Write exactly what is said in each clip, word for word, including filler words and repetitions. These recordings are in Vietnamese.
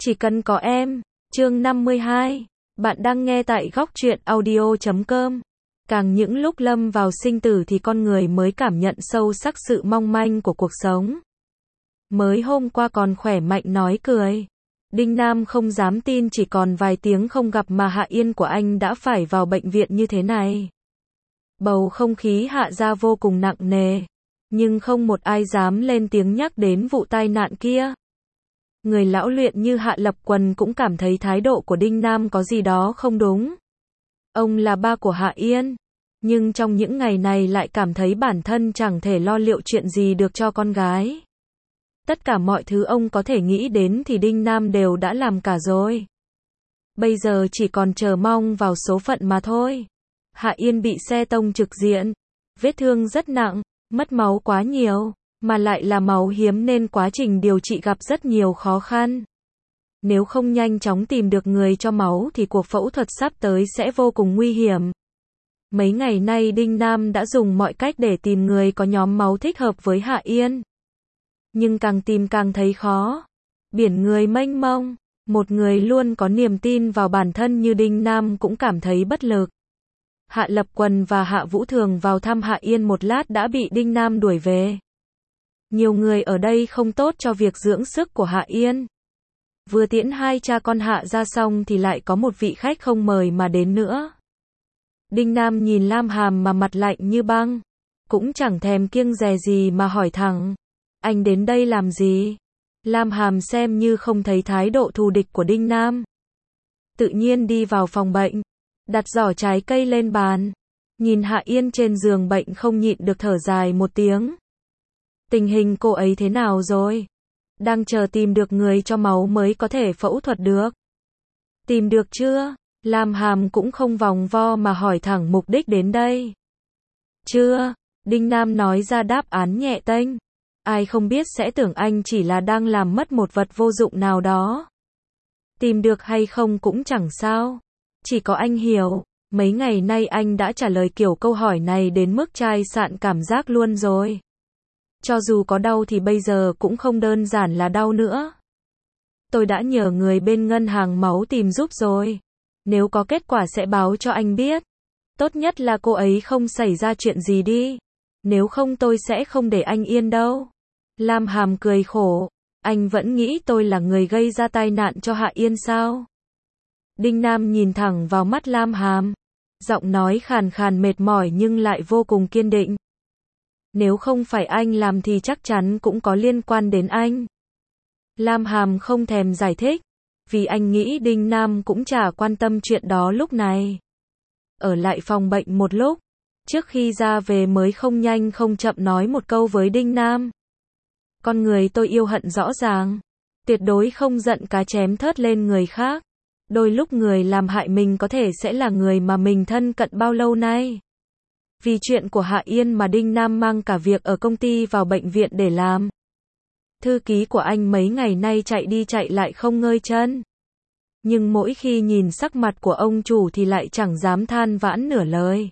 Chỉ cần có em. Chương năm mươi hai. Bạn đang nghe tại góc truyện audio chấm com. Càng những lúc lâm vào sinh tử thì con người mới cảm nhận sâu sắc sự mong manh của cuộc sống. Mới hôm qua còn khỏe mạnh nói cười. Đinh Nam không dám tin chỉ còn vài tiếng không gặp mà Hạ Yên của anh đã phải vào bệnh viện như thế này. Bầu không khí Hạ gia vô cùng nặng nề. Nhưng không một ai dám lên tiếng nhắc đến vụ tai nạn kia. Người lão luyện như Hạ Lập Quần cũng cảm thấy thái độ của Đinh Nam có gì đó không đúng. Ông là ba của Hạ Yên, nhưng trong những ngày này lại cảm thấy bản thân chẳng thể lo liệu chuyện gì được cho con gái. Tất cả mọi thứ ông có thể nghĩ đến thì Đinh Nam đều đã làm cả rồi. Bây giờ chỉ còn chờ mong vào số phận mà thôi. Hạ Yên bị xe tông trực diện, vết thương rất nặng, mất máu quá nhiều, mà lại là máu hiếm nên quá trình điều trị gặp rất nhiều khó khăn. Nếu không nhanh chóng tìm được người cho máu thì cuộc phẫu thuật sắp tới sẽ vô cùng nguy hiểm. Mấy ngày nay Đinh Nam đã dùng mọi cách để tìm người có nhóm máu thích hợp với Hạ Yên. Nhưng càng tìm càng thấy khó. Biển người mênh mông, một người luôn có niềm tin vào bản thân như Đinh Nam cũng cảm thấy bất lực. Hạ Lập Quần và Hạ Vũ Thường vào thăm Hạ Yên một lát đã bị Đinh Nam đuổi về. Nhiều người ở đây không tốt cho việc dưỡng sức của Hạ Yên. Vừa tiễn hai cha con Hạ ra xong thì lại có một vị khách không mời mà đến nữa. Đinh Nam nhìn Lam Hàm mà mặt lạnh như băng, cũng chẳng thèm kiêng dè gì mà hỏi thẳng, anh đến đây làm gì? Lam Hàm xem như không thấy thái độ thù địch của Đinh Nam. Tự nhiên đi vào phòng bệnh, đặt giỏ trái cây lên bàn, nhìn Hạ Yên trên giường bệnh không nhịn được thở dài một tiếng. Tình hình cô ấy thế nào rồi? Đang chờ tìm được người cho máu mới có thể phẫu thuật được. Tìm được chưa? Lam Hàm cũng không vòng vo mà hỏi thẳng mục đích đến đây. Chưa, Đinh Nam nói ra đáp án nhẹ tênh. Ai không biết sẽ tưởng anh chỉ là đang làm mất một vật vô dụng nào đó. Tìm được hay không cũng chẳng sao. Chỉ có anh hiểu, mấy ngày nay anh đã trả lời kiểu câu hỏi này đến mức chai sạn cảm giác luôn rồi. Cho dù có đau thì bây giờ cũng không đơn giản là đau nữa. Tôi đã nhờ người bên ngân hàng máu tìm giúp rồi. Nếu có kết quả sẽ báo cho anh biết. Tốt nhất là cô ấy không xảy ra chuyện gì đi. Nếu không tôi sẽ không để anh yên đâu. Lam Hàm cười khổ. Anh vẫn nghĩ tôi là người gây ra tai nạn cho Hạ Yên sao? Đinh Nam nhìn thẳng vào mắt Lam Hàm. Giọng nói khàn khàn mệt mỏi nhưng lại vô cùng kiên định. Nếu không phải anh làm thì chắc chắn cũng có liên quan đến anh. Lam Hàm không thèm giải thích, vì anh nghĩ Đinh Nam cũng chả quan tâm chuyện đó lúc này. Ở lại phòng bệnh một lúc, trước khi ra về mới không nhanh không chậm nói một câu với Đinh Nam. Con người tôi yêu hận rõ ràng, tuyệt đối không giận cá chém thớt lên người khác. Đôi lúc người làm hại mình có thể sẽ là người mà mình thân cận bao lâu nay. Vì chuyện của Hạ Yên mà Đinh Nam mang cả việc ở công ty vào bệnh viện để làm. Thư ký của anh mấy ngày nay chạy đi chạy lại không ngơi chân. Nhưng mỗi khi nhìn sắc mặt của ông chủ thì lại chẳng dám than vãn nửa lời.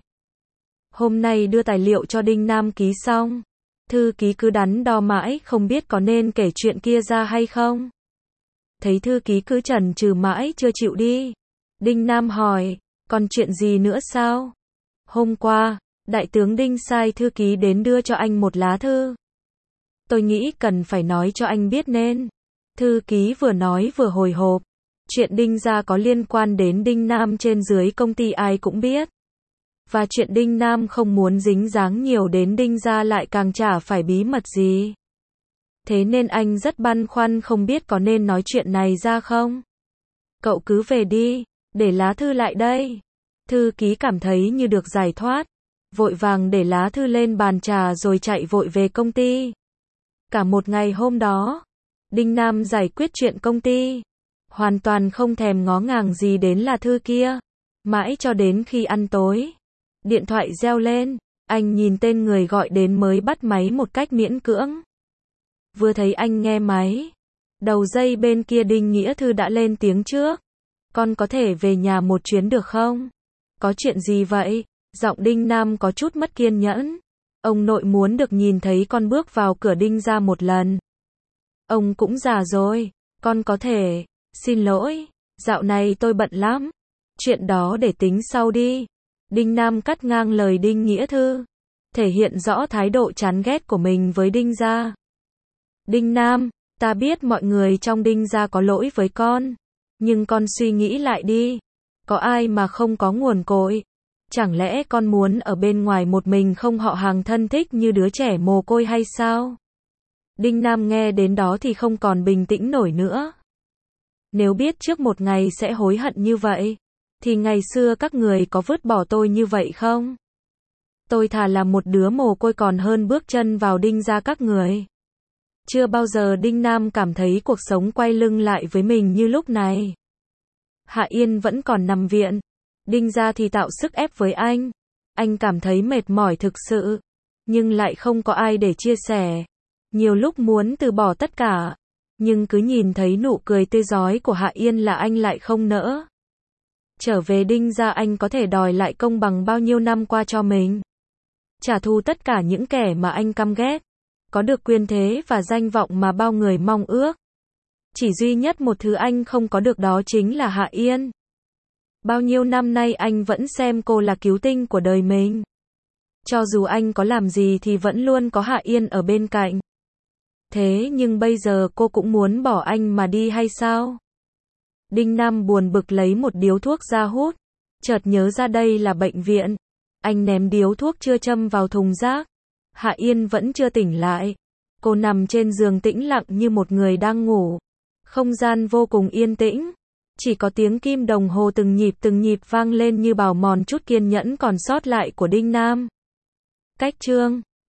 Hôm nay đưa tài liệu cho Đinh Nam ký xong. Thư ký cứ đắn đo mãi không biết có nên kể chuyện kia ra hay không. Thấy thư ký cứ chần chừ mãi chưa chịu đi. Đinh Nam hỏi, còn chuyện gì nữa sao? Hôm qua, Đại tướng Đinh sai thư ký đến đưa cho anh một lá thư. Tôi nghĩ cần phải nói cho anh biết nên. Thư ký vừa nói vừa hồi hộp. Chuyện Đinh gia có liên quan đến Đinh Nam trên dưới công ty ai cũng biết. Và chuyện Đinh Nam không muốn dính dáng nhiều đến Đinh gia lại càng chả phải bí mật gì. Thế nên anh rất băn khoăn không biết có nên nói chuyện này ra không. Cậu cứ về đi, để lá thư lại đây. Thư ký cảm thấy như được giải thoát. Vội vàng để lá thư lên bàn trà rồi chạy vội về công ty. Cả một ngày hôm đó, Đinh Nam giải quyết chuyện công ty. Hoàn toàn không thèm ngó ngàng gì đến lá thư kia. Mãi cho đến khi ăn tối. Điện thoại reo lên, anh nhìn tên người gọi đến mới bắt máy một cách miễn cưỡng. Vừa thấy anh nghe máy, đầu dây bên kia Đinh Nghĩa Thư đã lên tiếng trước. Con có thể về nhà một chuyến được không? Có chuyện gì vậy? Giọng Đinh Nam có chút mất kiên nhẫn. Ông nội muốn được nhìn thấy con bước vào cửa Đinh gia một lần. Ông cũng già rồi, con có thể. Xin lỗi, dạo này tôi bận lắm. Chuyện đó để tính sau đi. Đinh Nam cắt ngang lời Đinh Nghĩa Thư, thể hiện rõ thái độ chán ghét của mình với Đinh gia. Đinh Nam, ta biết mọi người trong Đinh gia có lỗi với con, nhưng con suy nghĩ lại đi. Có ai mà không có nguồn cội? Chẳng lẽ con muốn ở bên ngoài một mình không họ hàng thân thích như đứa trẻ mồ côi hay sao? Đinh Nam nghe đến đó thì không còn bình tĩnh nổi nữa. Nếu biết trước một ngày sẽ hối hận như vậy, thì ngày xưa các người có vứt bỏ tôi như vậy không? Tôi thà là một đứa mồ côi còn hơn bước chân vào Đinh gia các người. Chưa bao giờ Đinh Nam cảm thấy cuộc sống quay lưng lại với mình như lúc này. Hạ Yên vẫn còn nằm viện. Đinh gia thì tạo sức ép với anh. Anh cảm thấy mệt mỏi thực sự, nhưng lại không có ai để chia sẻ. Nhiều lúc muốn từ bỏ tất cả, nhưng cứ nhìn thấy nụ cười tươi rói của Hạ Yên là anh lại không nỡ. Trở về Đinh gia anh có thể đòi lại công bằng bao nhiêu năm qua cho mình. Trả thù tất cả những kẻ mà anh căm ghét. Có được quyền thế và danh vọng mà bao người mong ước. Chỉ duy nhất một thứ anh không có được đó chính là Hạ Yên. Bao nhiêu năm nay anh vẫn xem cô là cứu tinh của đời mình. Cho dù anh có làm gì thì vẫn luôn có Hạ Yên ở bên cạnh. Thế nhưng bây giờ cô cũng muốn bỏ anh mà đi hay sao? Đinh Nam buồn bực lấy một điếu thuốc ra hút. Chợt nhớ ra đây là bệnh viện. Anh ném điếu thuốc chưa châm vào thùng rác. Hạ Yên vẫn chưa tỉnh lại. Cô nằm trên giường tĩnh lặng như một người đang ngủ. Không gian vô cùng yên tĩnh. Chỉ có tiếng kim đồng hồ từng nhịp từng nhịp vang lên như bào mòn chút kiên nhẫn còn sót lại của Đinh Nam. Cách chương